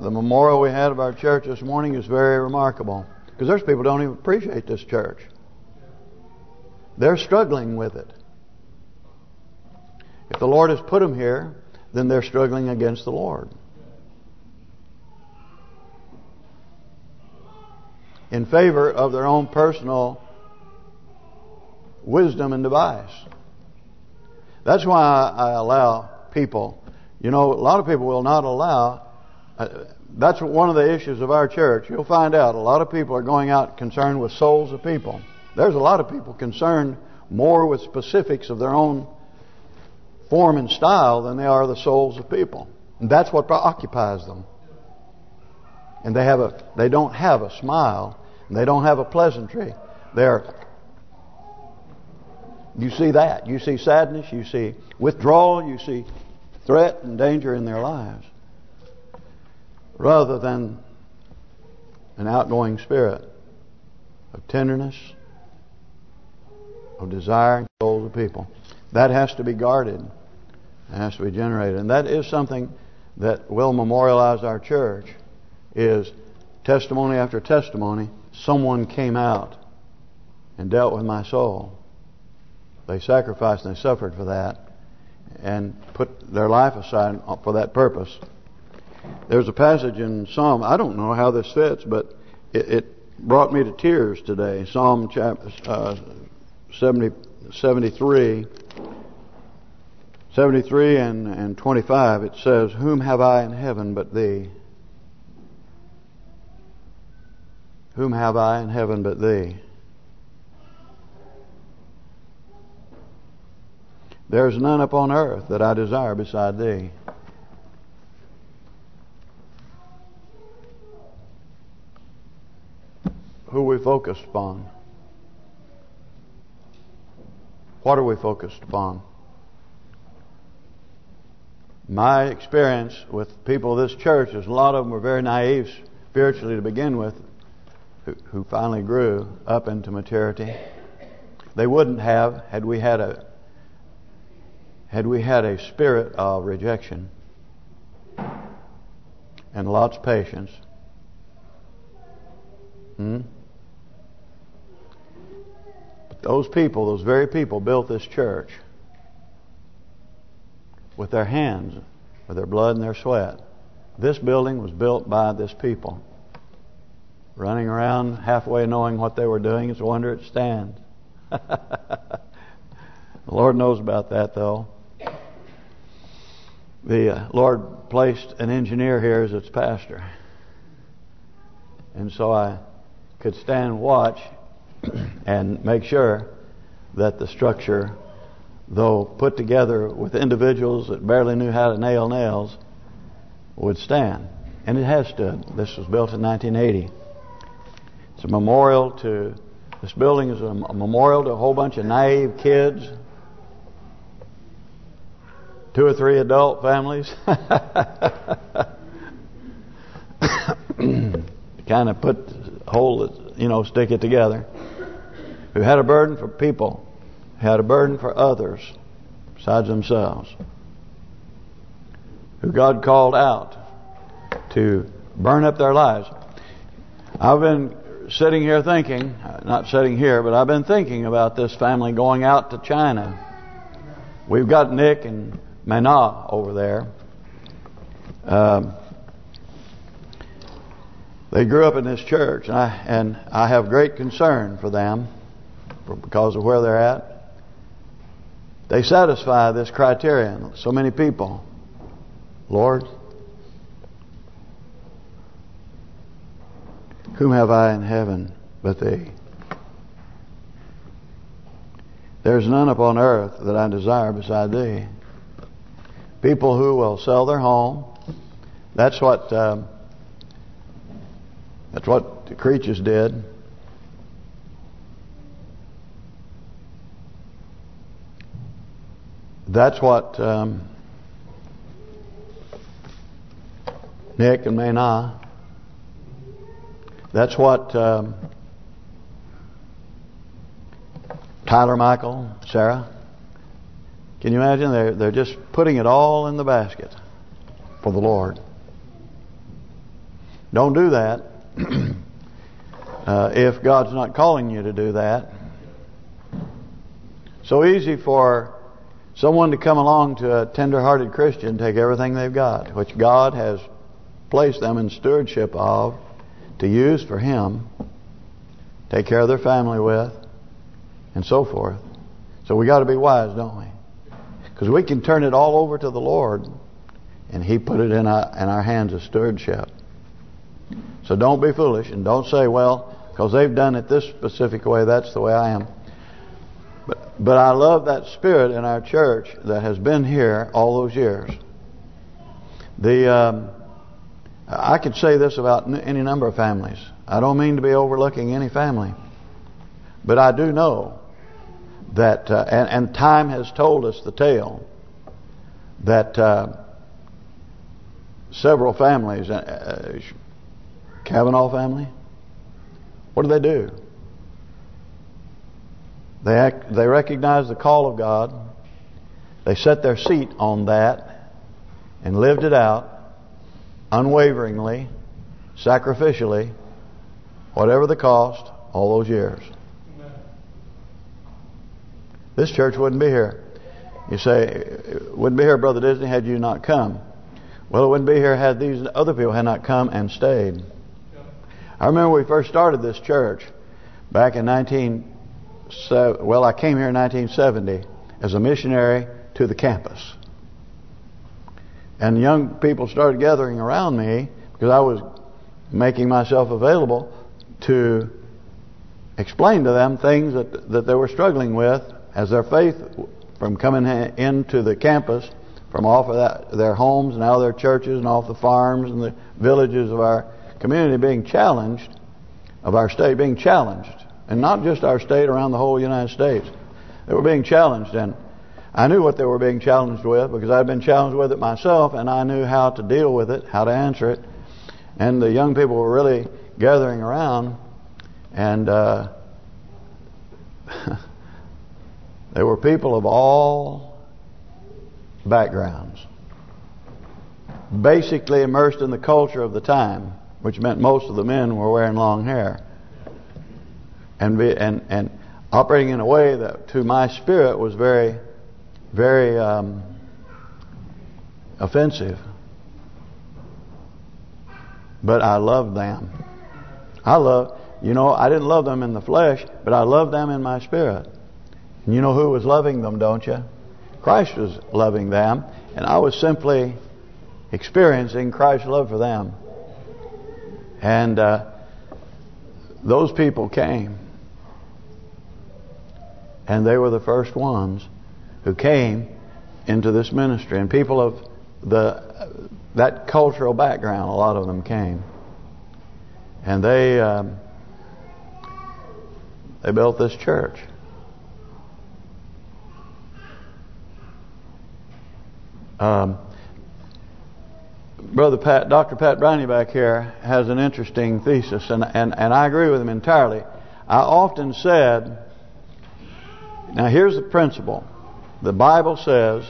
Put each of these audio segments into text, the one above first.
the memorial we had of our church this morning is very remarkable. Because there's people who don't even appreciate this church. They're struggling with it. If the Lord has put them here, then they're struggling against the Lord. In favor of their own personal wisdom and device. That's why I allow people, a lot of people will not allow, that's one of the issues of our church. You'll find out a lot of people are going out concerned with souls of people. There's a lot of people concerned more with specifics of their own form and style than they are the souls of people. And that's what occupies them. And they don't have a smile, and they don't have a pleasantry. You see that. You see sadness, you see withdrawal, you see threat and danger in their lives. Rather than an outgoing spirit of tenderness, of desiring souls of people. That has to be guarded. It has to be generated. And that is something that will memorialize our church, is testimony after testimony. Someone came out and dealt with my soul. They sacrificed and they suffered for that and put their life aside for that purpose. There's a passage in Psalm, I don't know how this fits, but it brought me to tears today. Psalm chapter 73 and 25, it says, "Whom have I in heaven but thee? Whom have I in heaven but thee? There is none upon earth that I desire beside thee." Who are we focused upon? What are we focused upon? My experience with people of this church is a lot of them were very naive spiritually to begin with, who finally grew up into maturity. They wouldn't have had we had a spirit of rejection and lots of patience. But those very people built this church with their hands, with their blood and their sweat. This building was built by this people. Running around halfway knowing what they were doing, it's a wonder it stands. The Lord knows about that, though. The Lord placed an engineer here as its pastor. And so I could stand and watch and make sure that the structure, though put together with individuals that barely knew how to nail nails, would stand. And it has stood. This was built in 1980. It's a memorial to, this building is a memorial to a whole bunch of naive kids, 2 or 3 adult families. Kind of stick it together. Who had a burden for people, had a burden for others besides themselves. Who God called out to burn up their lives. I've been sitting here thinking, not sitting here, but I've been thinking about this family going out to China. We've got Nick and Mena over there. They grew up in this church, and I have great concern for them because of where they're at. They satisfy this criterion. So many people. Lord, whom have I in heaven but thee? There's none upon earth that I desire beside thee. People who will sell their home. That's what the Creeches did. That's what Nick and Mena. That's what Tyler, Michael, Sarah. Can you imagine? They're just putting it all in the basket for the Lord. Don't do that if God's not calling you to do that. So easy for someone to come along to a tender-hearted Christian, take everything they've got, which God has placed them in stewardship of, to use for Him, take care of their family with, and so forth. So we got to be wise, don't we? Because we can turn it all over to the Lord, and He put it in our hands of stewardship. So don't be foolish, and don't say, well, because they've done it this specific way, that's the way I am. But I love that spirit in our church that has been here all those years. I could say this about any number of families. I don't mean to be overlooking any family, but I do know that, and time has told us the tale, that several families, Kavanaugh family, what do? They recognize the call of God. They set their seat on that and lived it out unwaveringly, sacrificially, whatever the cost, all those years. This church wouldn't be here. You say, wouldn't be here, Brother Disney, had you not come. Well, it wouldn't be here had these other people had not come and stayed. I remember when we first started this church back in I came here in 1970 as a missionary to the campus. And young people started gathering around me because I was making myself available to explain to them things that they were struggling with as their faith from coming into the campus, from off of their homes and out of their churches and off the farms and the villages of our community being challenged, of our state being challenged. And not just our state, around the whole United States. They were being challenged, and I knew what they were being challenged with because I'd been challenged with it myself, and I knew how to deal with it, how to answer it. And the young people were really gathering around, and they were people of all backgrounds, basically immersed in the culture of the time, which meant most of the men were wearing long hair. And operating in a way that to my spirit was very, very offensive. But I loved them. I didn't love them in the flesh, but I loved them in my spirit. And you know who was loving them, don't you? Christ was loving them, and I was simply experiencing Christ's love for them. And those people came. And they were the first ones who came into this ministry. And people of that cultural background, a lot of them came. And they built this church. Brother Pat, Dr. Pat Browney back here has an interesting thesis, and I agree with him entirely. I often said, now here's the principle. The Bible says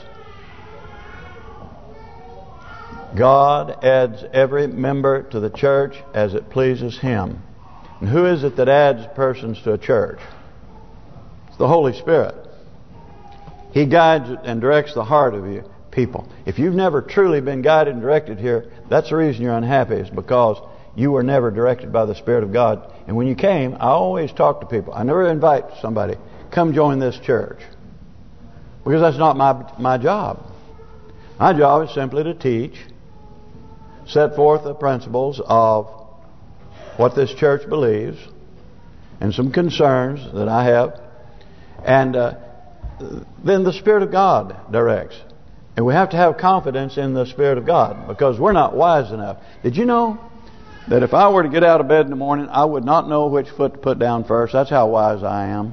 God adds every member to the church as it pleases Him. And who is it that adds persons to a church? It's the Holy Spirit. He guides and directs the heart of you people. If you've never truly been guided and directed here, that's the reason you're unhappy, is because you were never directed by the Spirit of God. And when you came, I always talk to people. I never invite somebody, come join this church. Because that's not my job. My job is simply to teach, set forth the principles of what this church believes, and some concerns that I have. And then the Spirit of God directs. And we have to have confidence in the Spirit of God, because we're not wise enough. Did you know that if I were to get out of bed in the morning, I would not know which foot to put down first? That's how wise I am.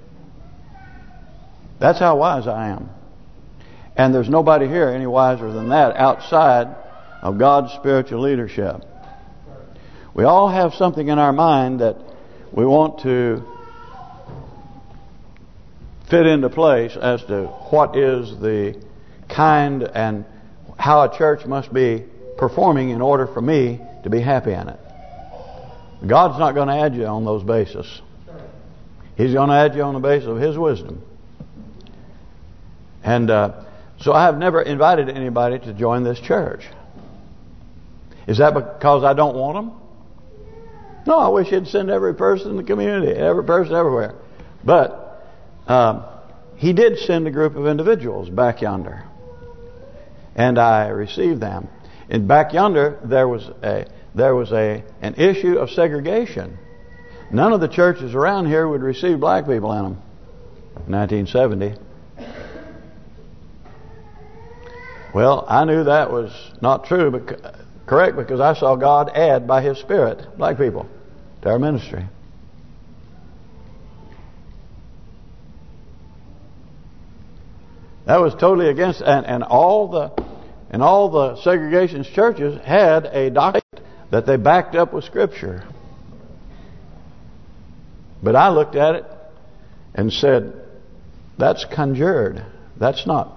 That's how wise I am. And there's nobody here any wiser than that outside of God's spiritual leadership. We all have something in our mind that we want to fit into place as to what is the kind and how a church must be performing in order for me to be happy in it. God's not going to add you on those bases. He's going to add you on the basis of His wisdom. And so I have never invited anybody to join this church. Is that because I don't want them? No, I wish He'd send every person in the community, every person everywhere. But He did send a group of individuals back yonder. And I received them. And back yonder there was an issue of segregation. None of the churches around here would receive black people in them. 1970. Well, I knew that was not true, but correct, because I saw God add by His Spirit black people to our ministry. That was totally against, and all the segregationist churches had a doctrine that they backed up with Scripture. But I looked at it and said, that's conjured. That's not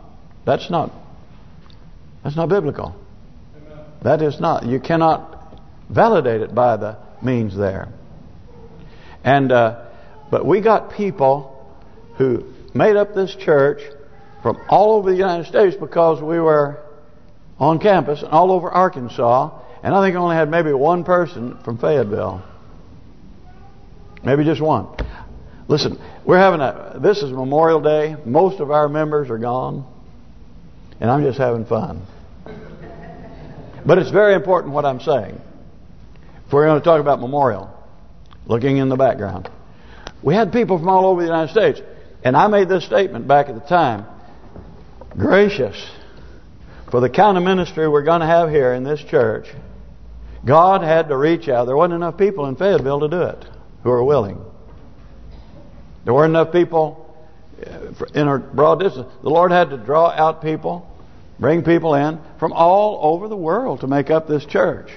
biblical. Amen. That is not. You cannot validate it by the means there. And but we got people who made up this church from all over the United States because we were on campus and all over Arkansas, and I think I only had maybe one person from Fayetteville. Maybe just one. Listen, we're having this is Memorial Day. Most of our members are gone, and I'm just having fun. But it's very important what I'm saying. If we're going to talk about Memorial, looking in the background, we had people from all over the United States, and I made this statement back at the time. Gracious, for the kind of ministry we're going to have here in this church, God had to reach out. There wasn't enough people in Fayetteville to do it who are willing. There weren't enough people in a broad distance. The Lord had to draw out people, bring people in from all over the world to make up this church.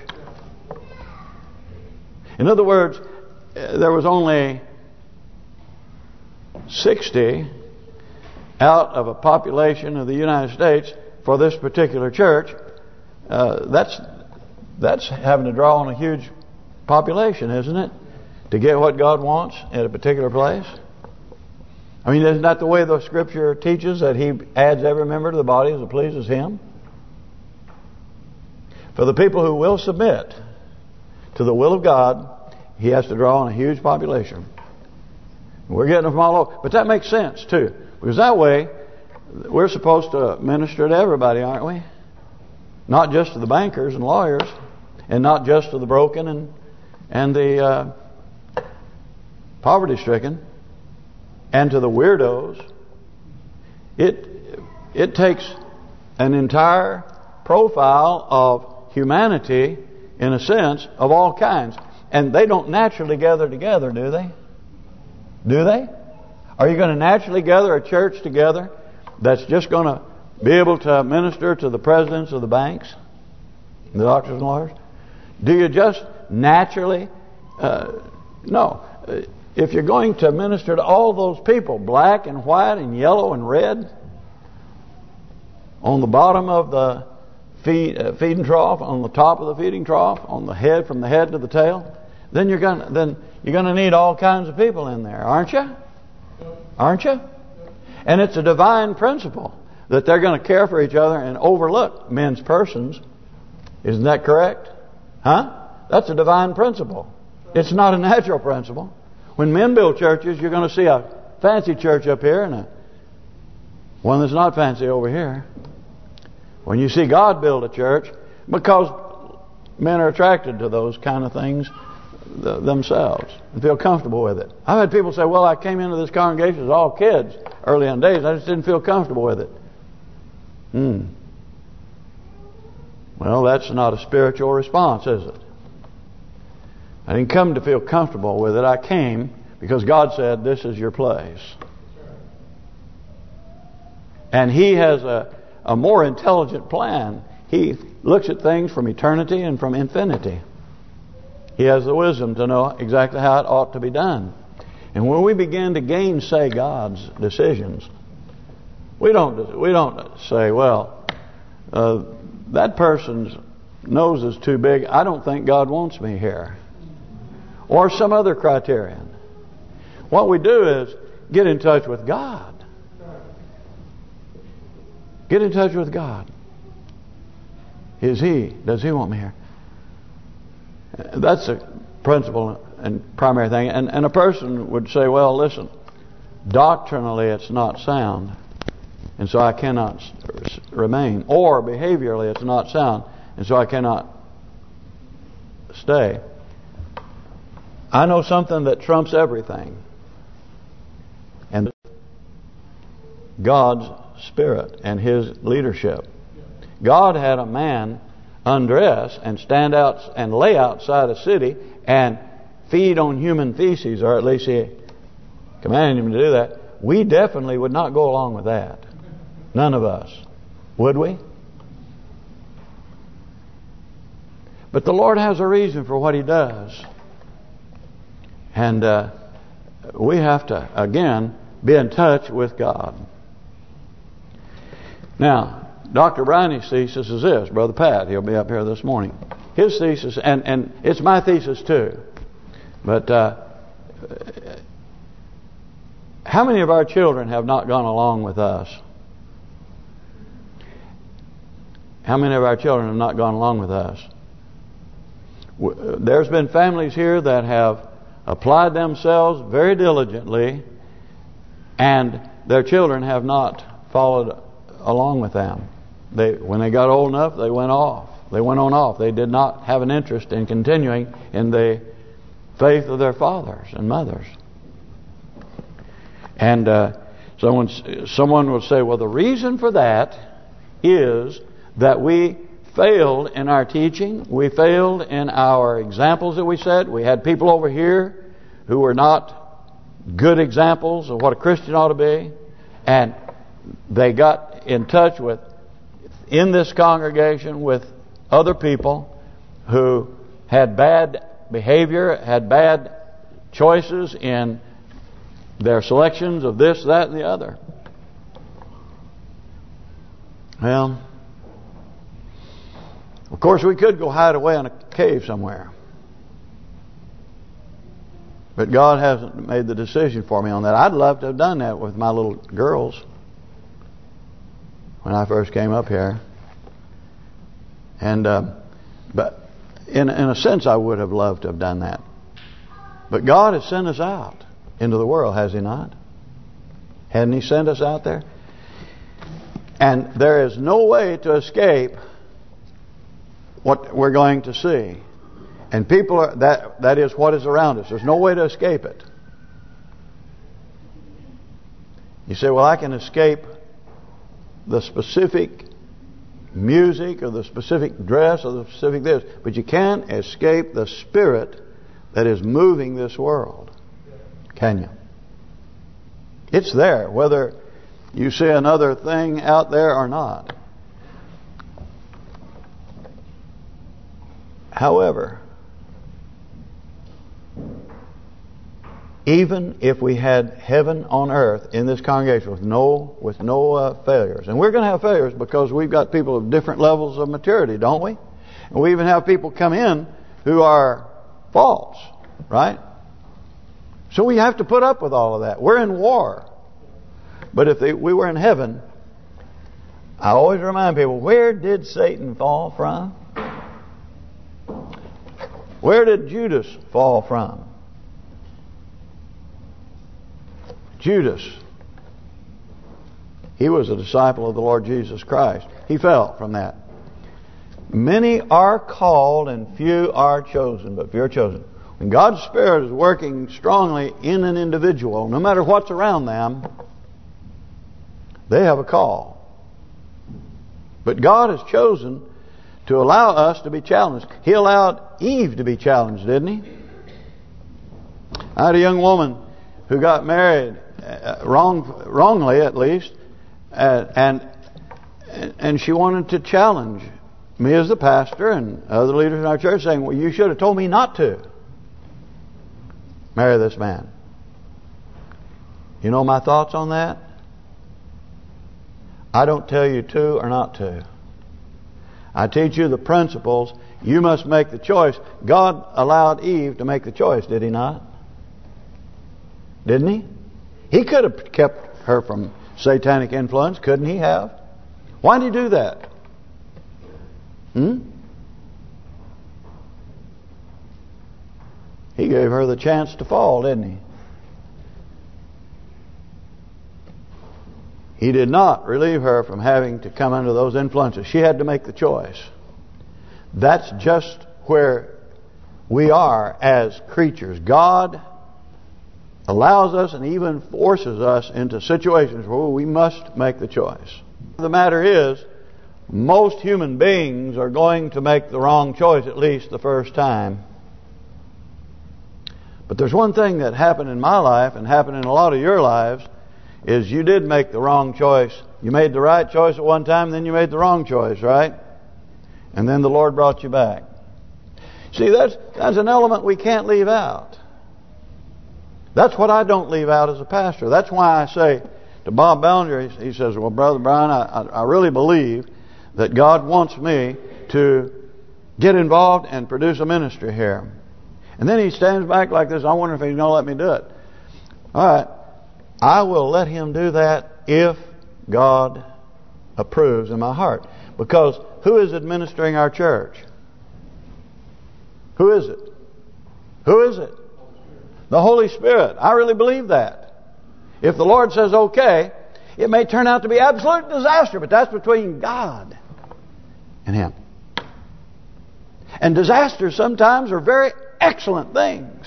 In other words, there was only 60 out of a population of the United States for this particular church. That's having to draw on a huge population, isn't it? To get what God wants at a particular place. I mean, isn't that the way the Scripture teaches, that He adds every member to the body as it pleases Him? For the people who will submit to the will of God, He has to draw on a huge population. We're getting them from all over. But that makes sense, too. Because that way, we're supposed to minister to everybody, aren't we? Not just to the bankers and lawyers, and not just to the broken and the poverty-stricken, and to the weirdos. It takes an entire profile of humanity, in a sense, of all kinds. And they don't naturally gather together, do they? Do they? Are you going to naturally gather a church together that's just going to be able to minister to the presidents of the banks, the doctors and lawyers? Do you just naturally... no. If you're going to minister to all those people, black and white and yellow and red, on the bottom of the feeding trough, on the top of the feeding trough, on the head, from the head to the tail, then you're gonna need all kinds of people in there, aren't you? Aren't you? And it's a divine principle that they're going to care for each other and overlook men's persons. Isn't that correct? Huh? That's a divine principle. It's not a natural principle. When men build churches, you're going to see a fancy church up here and one that's not fancy over here. When you see God build a church, because men are attracted to those kind of things themselves and feel comfortable with it. I've had people say, well, I came into this congregation as all kids early in days. I just didn't feel comfortable with it. Well, that's not a spiritual response, is it? I didn't come to feel comfortable with it. I came because God said, this is your place. And He has a more intelligent plan. He looks at things from eternity and from infinity. He has the wisdom to know exactly how it ought to be done. And when we begin to gainsay God's decisions, we don't say, well, that person's nose is too big. I don't think God wants me here. Or some other criterion. What we do is get in touch with God. Get in touch with God. Does He want me here? That's a principal and primary thing. And a person would say, well, listen, doctrinally it's not sound, and so I cannot remain. Or behaviorally it's not sound, and so I cannot stay. I know something that trumps everything. And God's Spirit and His leadership. God had a man undress and stand out and lay outside a city and feed on human feces, or at least He commanded him to do that. We definitely would not go along with that. None of us. Would we? But the Lord has a reason for what He does. And we have to, again, be in touch with God. Now, Dr. Briney's thesis is this. Brother Pat, he'll be up here this morning. His thesis, and it's my thesis too. But how many of our children have not gone along with us? How many of our children have not gone along with us? There's been families here that have applied themselves very diligently, and their children have not followed along with them. When they got old enough, they went off. They went on off. They did not have an interest in continuing in the faith of their fathers and mothers. And someone will say, well, the reason for that is that we failed in our teaching. We failed in our examples that we set. We had people over here who were not good examples of what a Christian ought to be. And they got in touch with, in this congregation, with other people who had bad behavior, had bad choices in their selections of this, that, and the other. Well, of course we could go hide away in a cave somewhere. But God hasn't made the decision for me on that. I'd love to have done that with my little girls when I first came up here. And but in a sense I would have loved to have done that. But God has sent us out into the world, has He not? Hadn't He sent us out there? And there is no way to escape what we're going to see. And people are that is what is around us. There's no way to escape it. You say, well, I can escape the specific music or the specific dress or the specific this, but you can't escape the spirit that is moving this world. Can you? It's there, whether you see another thing out there or not. However, even if we had heaven on earth in this congregation with no failures, and we're going to have failures because we've got people of different levels of maturity, don't we? And we even have people come in who are false, right? So we have to put up with all of that. We're in war. But if we were in heaven, I always remind people, where did Satan fall from? Where did Judas fall from? Judas. He was a disciple of the Lord Jesus Christ. He fell from that. Many are called and few are chosen, but few are chosen. When God's Spirit is working strongly in an individual, no matter what's around them, they have a call. But God has chosen to allow us to be challenged. He allowed Eve to be challenged, didn't He? I had a young woman who got married wrongly, at least, and she wanted to challenge me as the pastor and other leaders in our church, saying, well, you should have told me not to marry this man. You know my thoughts on that? I don't tell you to or not to. I teach you the principles. You must make the choice. God allowed Eve to make the choice, did He not? Didn't He? He could have kept her from satanic influence, couldn't He have? Why did He do that? He gave her the chance to fall, didn't He? He did not relieve her from having to come under those influences. She had to make the choice. That's just where we are as creatures. God allows us and even forces us into situations where we must make the choice. The matter is, most human beings are going to make the wrong choice at least the first time. But there's one thing that happened in my life and happened in a lot of your lives, is you did make the wrong choice. You made the right choice at one time, then you made the wrong choice, right? And then the Lord brought you back. See, that's an element we can't leave out. That's what I don't leave out as a pastor. That's why I say to Bob Bellinger, he says, well, Brother Brian, I really believe that God wants me to get involved and produce a ministry here. And then he stands back like this. I wonder if he's going to let me do it. All right. I will let Him do that if God approves in my heart. Because who is administering our church? Who is it? Who is it? The Holy Spirit. I really believe that. If the Lord says okay, it may turn out to be absolute disaster, but that's between God and Him. And disasters sometimes are very excellent things.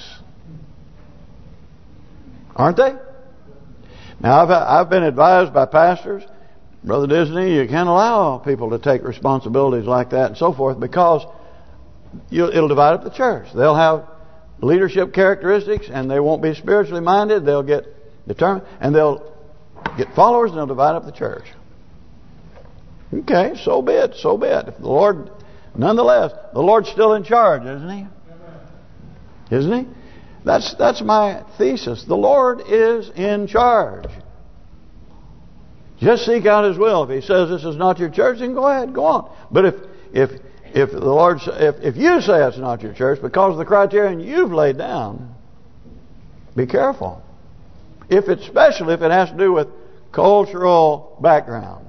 Aren't they? Now, I've been advised by pastors, Brother Disney, you can't allow people to take responsibilities like that and so forth, because it'll divide up the church. They'll have leadership characteristics and they won't be spiritually minded. They'll get determined and they'll get followers and they'll divide up the church. Okay, so be it, so be it. If the Lord, nonetheless, the Lord's still in charge, isn't He? Isn't He? That's my thesis. The Lord is in charge. Just seek out His will. If He says this is not your church, then go ahead, go on. But if the Lord, if you say it's not your church because of the criterion you've laid down, be careful. Especially if it has to do with cultural background.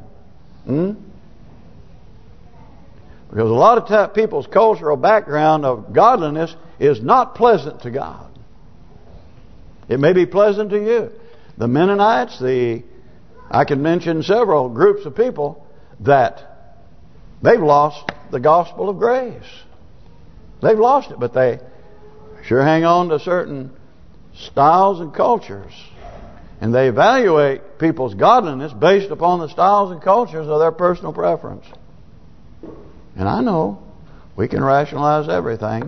Because a lot of people's cultural background of godliness is not pleasant to God. It may be pleasant to you. The Mennonites, I can mention several groups of people that they've lost the gospel of grace. They've lost it, but they sure hang on to certain styles and cultures. And they evaluate people's godliness based upon the styles and cultures of their personal preference. And I know we can rationalize everything.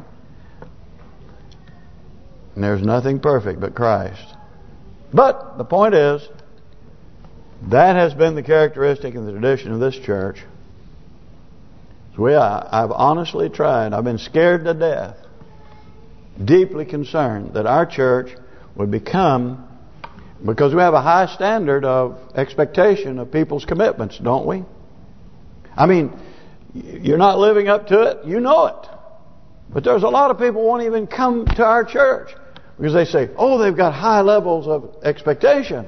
And there's nothing perfect but Christ. But the point is, that has been the characteristic and the tradition of this church. So I've honestly tried. I've been scared to death, deeply concerned that our church would become, because we have a high standard of expectation of people's commitments, don't we? I mean, you're not living up to it, you know it. But there's a lot of people who won't even come to our church because they say, oh, they've got high levels of expectation.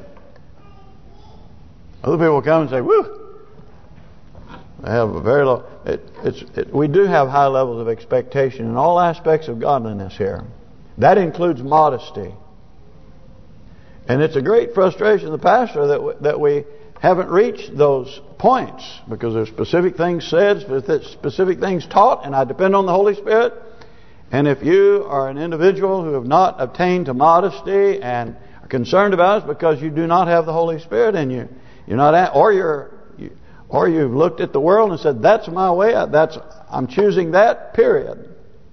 Other people come and say, woo, they have a very low. We do have high levels of expectation in all aspects of godliness here. That includes modesty. And it's a great frustration of the pastor that we haven't reached those points, because there's specific things said, specific things taught, and I depend on the Holy Spirit. And if you are an individual who have not attained to modesty and are concerned about it, because you do not have the Holy Spirit in you, you're not, or you've looked at the world and said, "That's my way. I'm choosing that." Period.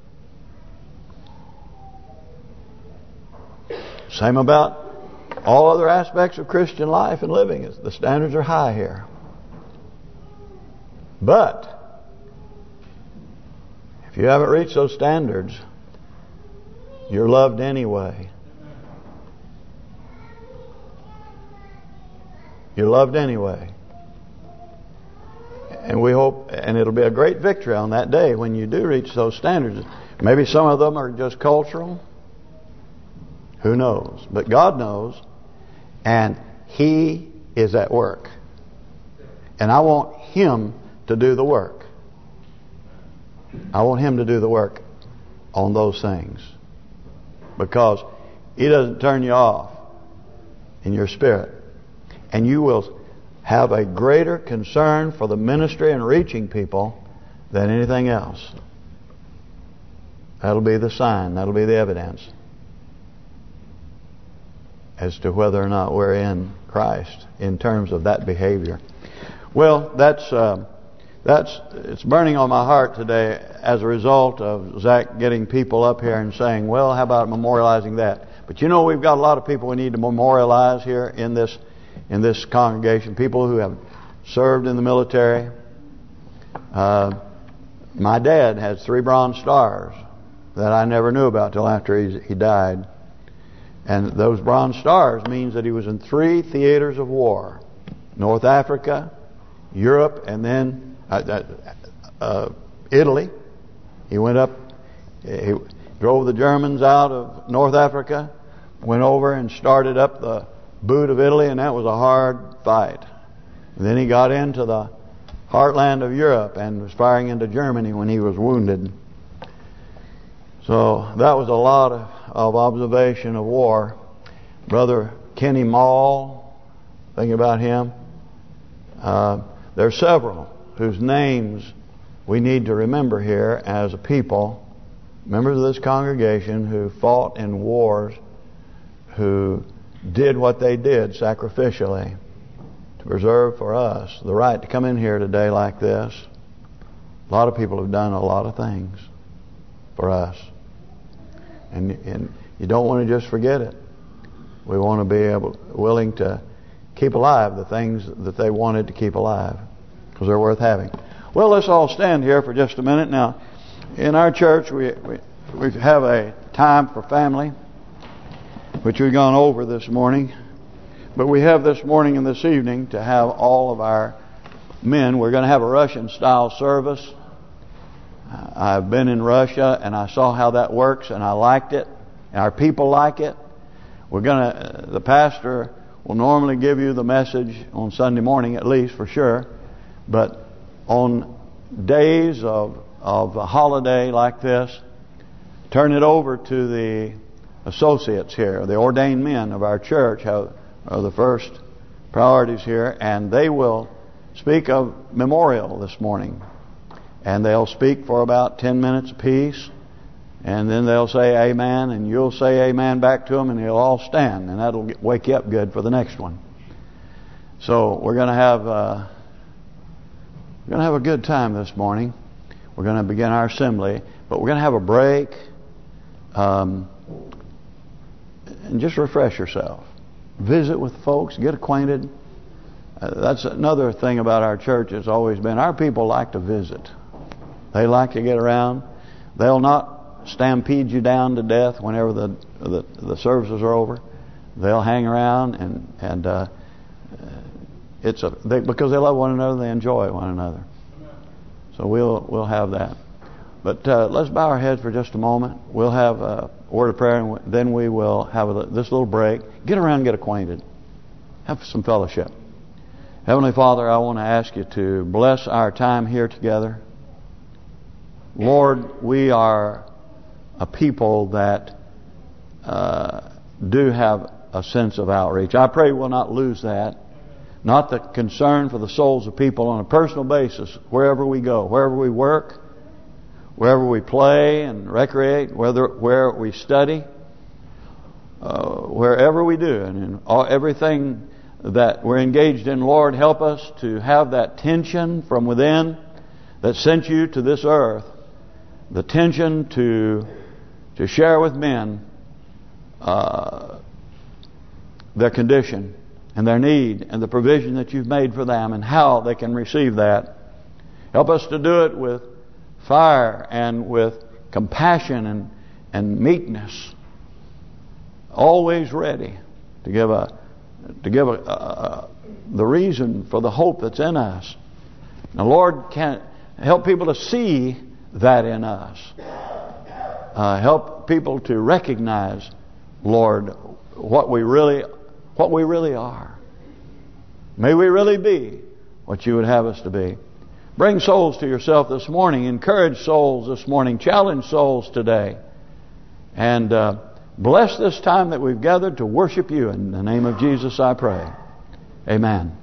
Same about all other aspects of Christian life and living. The standards are high here. But if you haven't reached those standards, you're loved anyway. You're loved anyway. And we hope, and it'll be a great victory on that day when you do reach those standards. Maybe some of them are just cultural. Who knows? But God knows, and He is at work. And I want Him to do the work. I want Him to do the work on those things. Because He doesn't turn you off in your spirit. And you will have a greater concern for the ministry and reaching people than anything else. That'll be the sign. That'll be the evidence as to whether or not we're in Christ in terms of that behavior. Well, it's burning on my heart today as a result of Zach getting people up here and saying, well, how about memorializing that? But you know, we've got a lot of people we need to memorialize here in this congregation. People who have served in the military. My dad has 3 Bronze Stars that I never knew about till after he died. And those Bronze Stars means that he was in 3 theaters of war: North Africa, Europe, and then Italy. He went up, he drove the Germans out of North Africa, went over and started up the boot of Italy, and that was a hard fight. And then he got into the heartland of Europe and was firing into Germany when he was wounded. So that was a lot of observation of war. Brother Kenny Mall, think about him. There are several whose names we need to remember here as a people, members of this congregation who fought in wars, who did what they did sacrificially to preserve for us the right to come in here today like this. A lot of people have done a lot of things for us. And you don't want to just forget it. We want to be willing to keep alive the things that they wanted to keep alive, because they're worth having. Well, let's all stand here for just a minute. Now, in our church, we have a time for family, which we've gone over this morning. But we have this morning and this evening to have all of our men. We're going to have a Russian-style service. I've been in Russia and I saw how that works, and I liked it. And our people like it. The pastor will normally give you the message on Sunday morning, at least for sure. But on days of a holiday like this, turn it over to the associates here. The ordained men of our church are the first priorities here, and they will speak of memorial this morning. And they'll speak for about 10 minutes apiece, and then they'll say amen, and you'll say amen back to them, and they'll all stand, and that'll wake you up good for the next one. So we're going to have a good time this morning. We're going to begin our assembly, but we're going to have a break, and just refresh yourself. Visit with folks, get acquainted. That's another thing about our church. Has always been our people like to visit. They like to get around. They'll not stampede you down to death whenever the services are over. They'll hang around and because they love one another, they enjoy one another. So we'll have that. But let's bow our heads for just a moment. We'll have a word of prayer, and then we will have this little break. Get around and get acquainted. Have some fellowship. Heavenly Father, I want to ask you to bless our time here together. Lord, we are a people that do have a sense of outreach. I pray we'll not lose that. Not the concern for the souls of people on a personal basis, wherever we go, wherever we work, wherever we play and recreate, where we study, wherever we do, and in everything that we're engaged in. Lord, help us to have that tension from within that sent you to this earth, the tension to share with men their condition and their need and the provision that you've made for them and how they can receive that. Help us to do it with fire and with compassion and meekness, always ready to give the reason for the hope that's in us, Now, Lord, can help people to see that in us. Help people to recognize, Lord, what we really are. May we really be what you would have us to be. Bring souls to yourself this morning. Encourage souls this morning. Challenge souls today. And bless this time that we've gathered to worship you. In the name of Jesus I pray. Amen.